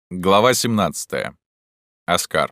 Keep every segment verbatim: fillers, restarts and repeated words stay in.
Глава семнадцатая. Оскар.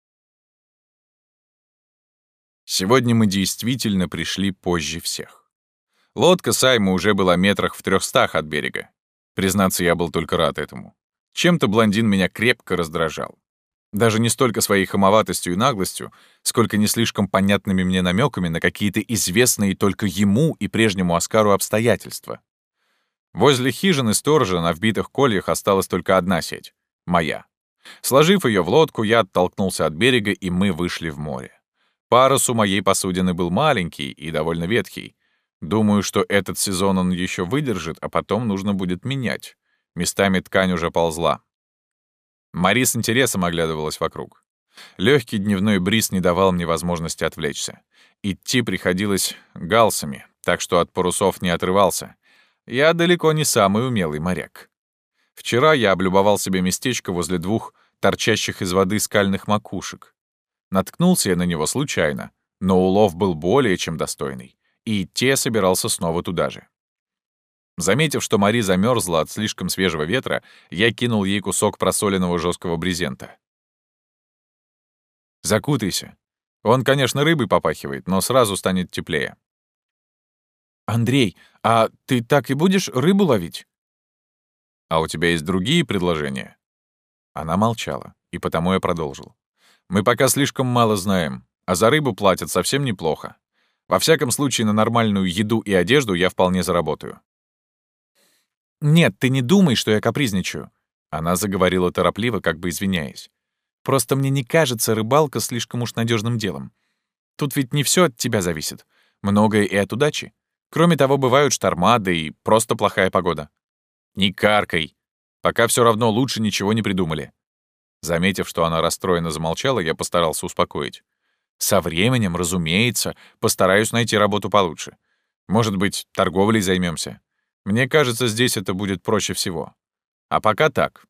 Сегодня мы действительно пришли позже всех. Лодка Сайма уже была метрах в трехстах от берега. Признаться, я был только рад этому. Чем-то блондин меня крепко раздражал. Даже не столько своей хамоватостью и наглостью, сколько не слишком понятными мне намеками на какие-то известные только ему и прежнему Оскару обстоятельства. Возле хижины сторожа на вбитых кольях осталась только одна сеть. Моя. Сложив ее в лодку, я оттолкнулся от берега, и мы вышли в море. Парус у моей посудины был маленький и довольно ветхий. Думаю, что этот сезон он еще выдержит, а потом нужно будет менять. Местами ткань уже ползла. Мари с интересом оглядывалась вокруг. Легкий дневной бриз не давал мне возможности отвлечься. Идти приходилось галсами, так что от парусов не отрывался. Я далеко не самый умелый моряк. Вчера я облюбовал себе местечко возле двух торчащих из воды скальных макушек. Наткнулся я на него случайно, но улов был более чем достойный, и идти я собирался снова туда же. Заметив, что Мари замерзла от слишком свежего ветра, я кинул ей кусок просоленного жесткого брезента. «Закутайся. Он, конечно, рыбой попахивает, но сразу станет теплее». «Андрей, а ты так и будешь рыбу ловить?» «А у тебя есть другие предложения?» Она молчала, и потому я продолжил. «Мы пока слишком мало знаем, а за рыбу платят совсем неплохо. Во всяком случае, на нормальную еду и одежду я вполне заработаю». «Нет, ты не думай, что я капризничаю». Она заговорила торопливо, как бы извиняясь. «Просто мне не кажется рыбалка слишком уж надежным делом. Тут ведь не все от тебя зависит. Многое и от удачи. Кроме того, бывают шторма, да и просто плохая погода». «Не каркай. Пока все равно лучше ничего не придумали». Заметив, что она расстроенно замолчала, я постарался успокоить. «Со временем, разумеется, постараюсь найти работу получше. Может быть, торговлей займемся. Мне кажется, здесь это будет проще всего. А пока так».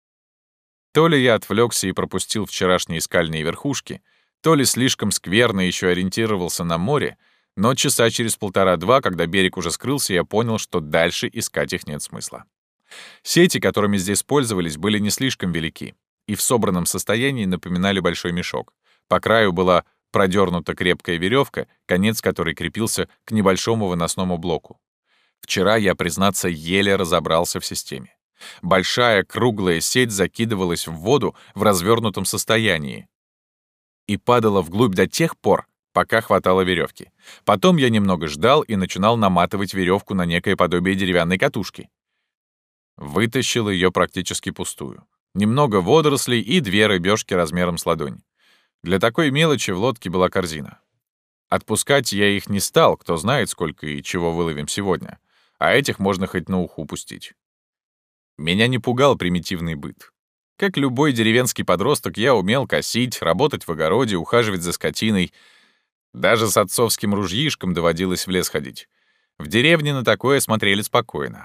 То ли я отвлекся и пропустил вчерашние скальные верхушки, то ли слишком скверно еще ориентировался на море, но часа через полтора-два, когда берег уже скрылся, я понял, что дальше искать их нет смысла. Сети, которыми здесь пользовались, были не слишком велики и в собранном состоянии напоминали большой мешок. По краю была продернута крепкая веревка, конец которой крепился к небольшому выносному блоку. Вчера я, признаться, еле разобрался в системе. Большая круглая сеть закидывалась в воду в развернутом состоянии и падала вглубь до тех пор, пока хватало веревки. Потом я немного ждал и начинал наматывать веревку на некое подобие деревянной катушки. Вытащил ее практически пустую. Немного водорослей и две рыбешки размером с ладонь. Для такой мелочи в лодке была корзина. Отпускать я их не стал, кто знает, сколько и чего выловим сегодня. А этих можно хоть на уху пустить. Меня не пугал примитивный быт. Как любой деревенский подросток, я умел косить, работать в огороде, ухаживать за скотиной. Даже с отцовским ружьишком доводилось в лес ходить. В деревне на такое смотрели спокойно.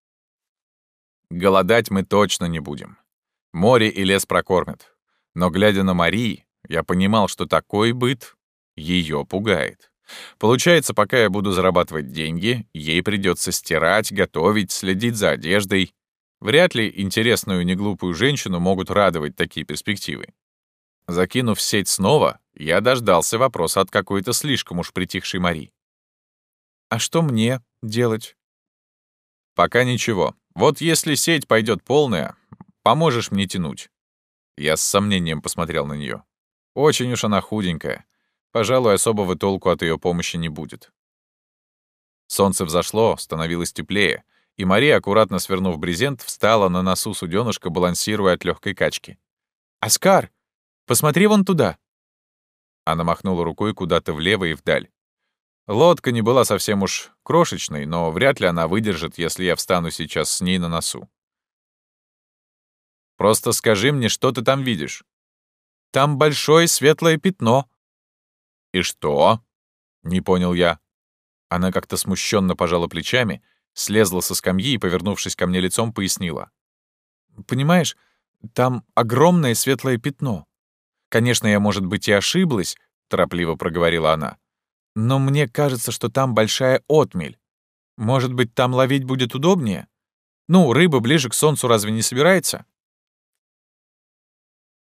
Голодать мы точно не будем. Море и лес прокормят. Но, глядя на Мари, я понимал, что такой быт ее пугает. Получается, пока я буду зарабатывать деньги, ей придется стирать, готовить, следить за одеждой. Вряд ли интересную неглупую женщину могут радовать такие перспективы. Закинув сеть снова, я дождался вопроса от какой-то слишком уж притихшей Мари. «А что мне делать?» «Пока ничего. Вот если сеть пойдет полная, поможешь мне тянуть». Я с сомнением посмотрел на нее. Очень уж она худенькая. Пожалуй, особого толку от ее помощи не будет. Солнце взошло, становилось теплее, и Мария, аккуратно свернув брезент, встала на носу суденышка, балансируя от легкой качки. «Оскар, посмотри вон туда!» Она махнула рукой куда-то влево и вдаль. Лодка не была совсем уж крошечной, но вряд ли она выдержит, если я встану сейчас с ней на носу. «Просто скажи мне, что ты там видишь?» «Там большое светлое пятно». «И что?» — не понял я. Она как-то смущенно пожала плечами, слезла со скамьи и, повернувшись ко мне лицом, пояснила. «Понимаешь, там огромное светлое пятно. Конечно, я, может быть, и ошиблась», — торопливо проговорила она. «Но мне кажется, что там большая отмель. Может быть, там ловить будет удобнее? Ну, рыба ближе к солнцу разве не собирается?»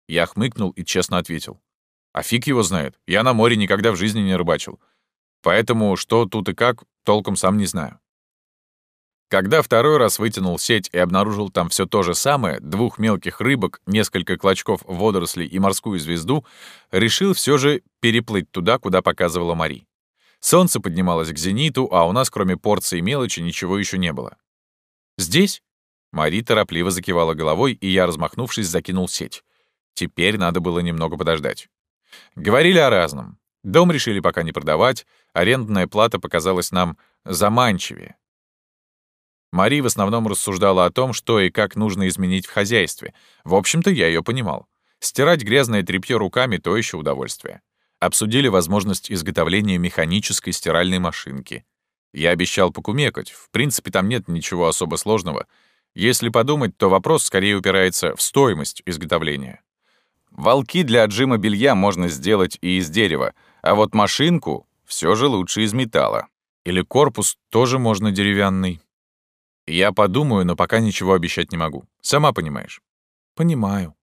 Я хмыкнул и честно ответил. А фиг его знает, я на море никогда в жизни не рыбачил. Поэтому что тут и как, толком сам не знаю. Когда второй раз вытянул сеть и обнаружил там все то же самое, двух мелких рыбок, несколько клочков водорослей и морскую звезду, решил все же переплыть туда, куда показывала Мари. Солнце поднималось к зениту, а у нас, кроме порции мелочи, ничего еще не было. «Здесь?» Мари торопливо закивала головой, и я, размахнувшись, закинул сеть. Теперь надо было немного подождать. Говорили о разном. Дом решили пока не продавать, арендная плата показалась нам заманчивее. Мари в основном рассуждала о том, что и как нужно изменить в хозяйстве. В общем-то, я ее понимал. Стирать грязное тряпье руками — то еще удовольствие. Обсудили возможность изготовления механической стиральной машинки. Я обещал покумекать. В принципе, там нет ничего особо сложного. Если подумать, то вопрос скорее упирается в стоимость изготовления. Волки для отжима белья можно сделать и из дерева, а вот машинку все же лучше из металла. Или корпус тоже можно деревянный. Я подумаю, но пока ничего обещать не могу. Сама понимаешь. Понимаю.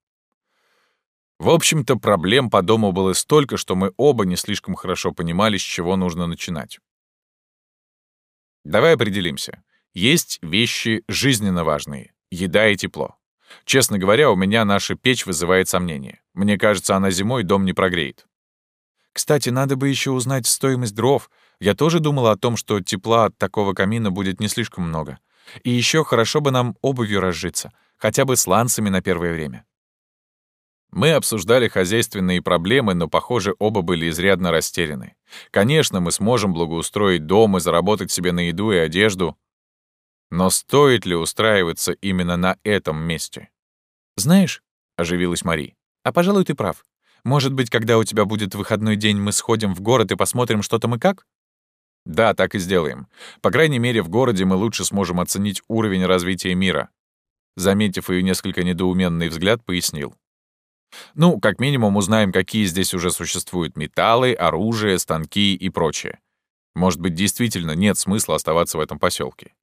В общем-то, проблем по дому было столько, что мы оба не слишком хорошо понимали, с чего нужно начинать. Давай определимся. Есть вещи жизненно важные. Еда и тепло. Честно говоря, у меня наша печь вызывает сомнения. Мне кажется, она зимой дом не прогреет. Кстати, надо бы еще узнать стоимость дров. Я тоже думала о том, что тепла от такого камина будет не слишком много. И еще хорошо бы нам обувью разжиться, хотя бы сланцами на первое время. Мы обсуждали хозяйственные проблемы, но, похоже, оба были изрядно растеряны. Конечно, мы сможем благоустроить дом и заработать себе на еду и одежду. Но стоит ли устраиваться именно на этом месте? «Знаешь», — оживилась Мари, — «а, пожалуй, ты прав. Может быть, когда у тебя будет выходной день, мы сходим в город и посмотрим, что там и как?» «Да, так и сделаем. По крайней мере, в городе мы лучше сможем оценить уровень развития мира». Заметив ее несколько недоуменный взгляд, пояснил. «Ну, как минимум, узнаем, какие здесь уже существуют металлы, оружие, станки и прочее. Может быть, действительно нет смысла оставаться в этом поселке».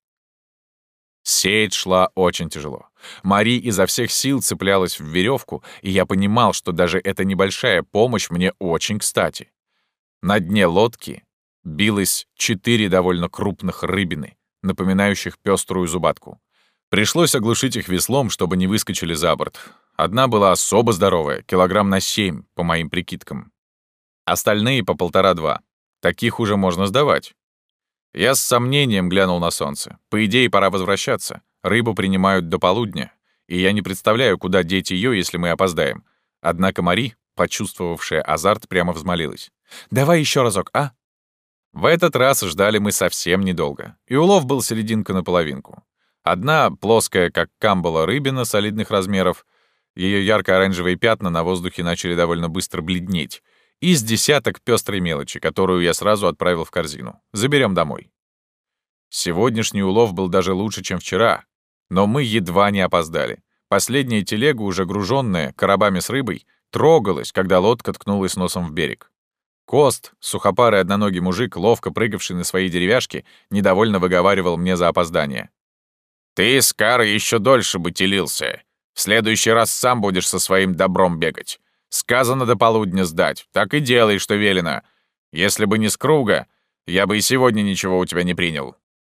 Сеть шла очень тяжело. Мари изо всех сил цеплялась в веревку, и я понимал, что даже эта небольшая помощь мне очень кстати. На дне лодки билось четыре довольно крупных рыбины, напоминающих пеструю зубатку. Пришлось оглушить их веслом, чтобы не выскочили за борт. Одна была особо здоровая, килограмм на семь, по моим прикидкам. Остальные по полтора-два. Таких уже можно сдавать. Я с сомнением глянул на солнце. По идее, пора возвращаться. Рыбу принимают до полудня, и я не представляю, куда деть ее, если мы опоздаем. Однако Мари, почувствовавшая азарт, прямо взмолилась. «Давай еще разок, а?» В этот раз ждали мы совсем недолго, и улов был серединка на половинку. Одна, плоская, как камбала, рыбина солидных размеров, ее ярко-оранжевые пятна на воздухе начали довольно быстро бледнеть, и с десяток пестрой мелочи, которую я сразу отправил в корзину. Заберем домой. Сегодняшний улов был даже лучше, чем вчера, но мы едва не опоздали. Последняя телега, уже груженная коробами с рыбой, трогалась, когда лодка ткнулась носом в берег. Кост, сухопарый одноногий мужик, ловко прыгавший на своей деревяшке, недовольно выговаривал мне за опоздание. «Ты, Скар, еще дольше бы телился. В следующий раз сам будешь со своим добром бегать. Сказано до полудня сдать, так и делай, что велено. Если бы не с круга, я бы и сегодня ничего у тебя не принял».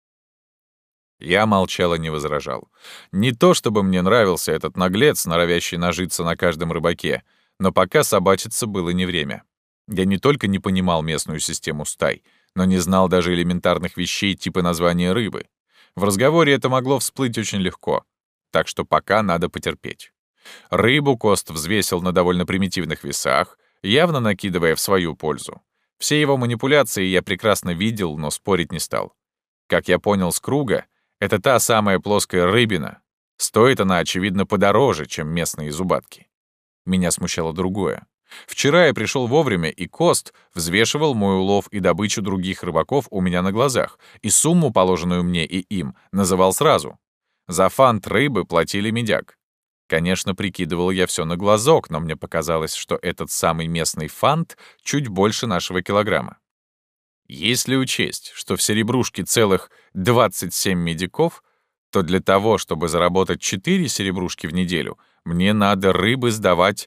Я молчал и не возражал. Не то чтобы мне нравился этот наглец, норовящий нажиться на каждом рыбаке, но пока собачиться было не время. Я не только не понимал местную систему стай, но не знал даже элементарных вещей типа названия рыбы. В разговоре это могло всплыть очень легко, так что пока надо потерпеть. Рыбу Кост взвесил на довольно примитивных весах, явно накидывая в свою пользу. Все его манипуляции я прекрасно видел, но спорить не стал. Как я понял с круга, это та самая плоская рыбина. Стоит она, очевидно, подороже, чем местные зубатки. Меня смущало другое. Вчера я пришел вовремя, и Кост взвешивал мой улов и добычу других рыбаков у меня на глазах, и сумму, положенную мне и им, называл сразу. За фант рыбы платили медяк. Конечно, прикидывал я все на глазок, но мне показалось, что этот самый местный фант чуть больше нашего килограмма. Если учесть, что в серебрушке целых двадцать семь медиков, то для того, чтобы заработать четыре серебрушки в неделю, мне надо рыбы сдавать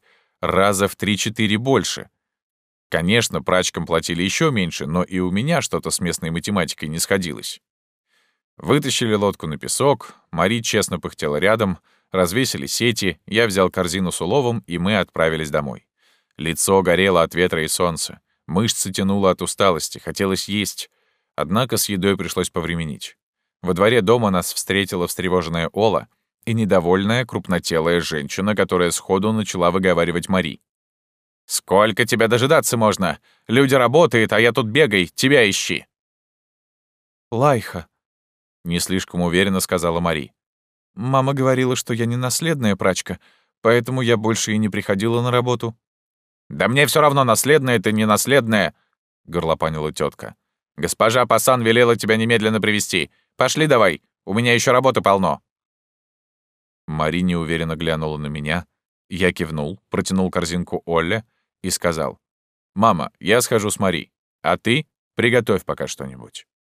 раза в три-четыре больше. Конечно, прачкам платили еще меньше, но и у меня что-то с местной математикой не сходилось. Вытащили лодку на песок, Мари честно пыхтела рядом, развесили сети, я взял корзину с уловом, и мы отправились домой. Лицо горело от ветра и солнца, мышцы тянуло от усталости, хотелось есть. Однако с едой пришлось повременить. Во дворе дома нас встретила встревоженная Ола и недовольная крупнотелая женщина, которая сходу начала выговаривать Мари. «Сколько тебя дожидаться можно? Люди работают, а я тут бегай, тебя ищи!» «Лайха», — не слишком уверенно сказала Мари. «Мама говорила, что я не наследная прачка, поэтому я больше и не приходила на работу». «Да мне все равно, наследная ты, не наследная!» — горлопанила тетка. «Госпожа Пасан велела тебя немедленно привести. Пошли давай, у меня еще работы полно». Мари неуверенно глянула на меня. Я кивнул, протянул корзинку Олле и сказал: «Мама, я схожу с Мари, а ты приготовь пока что-нибудь».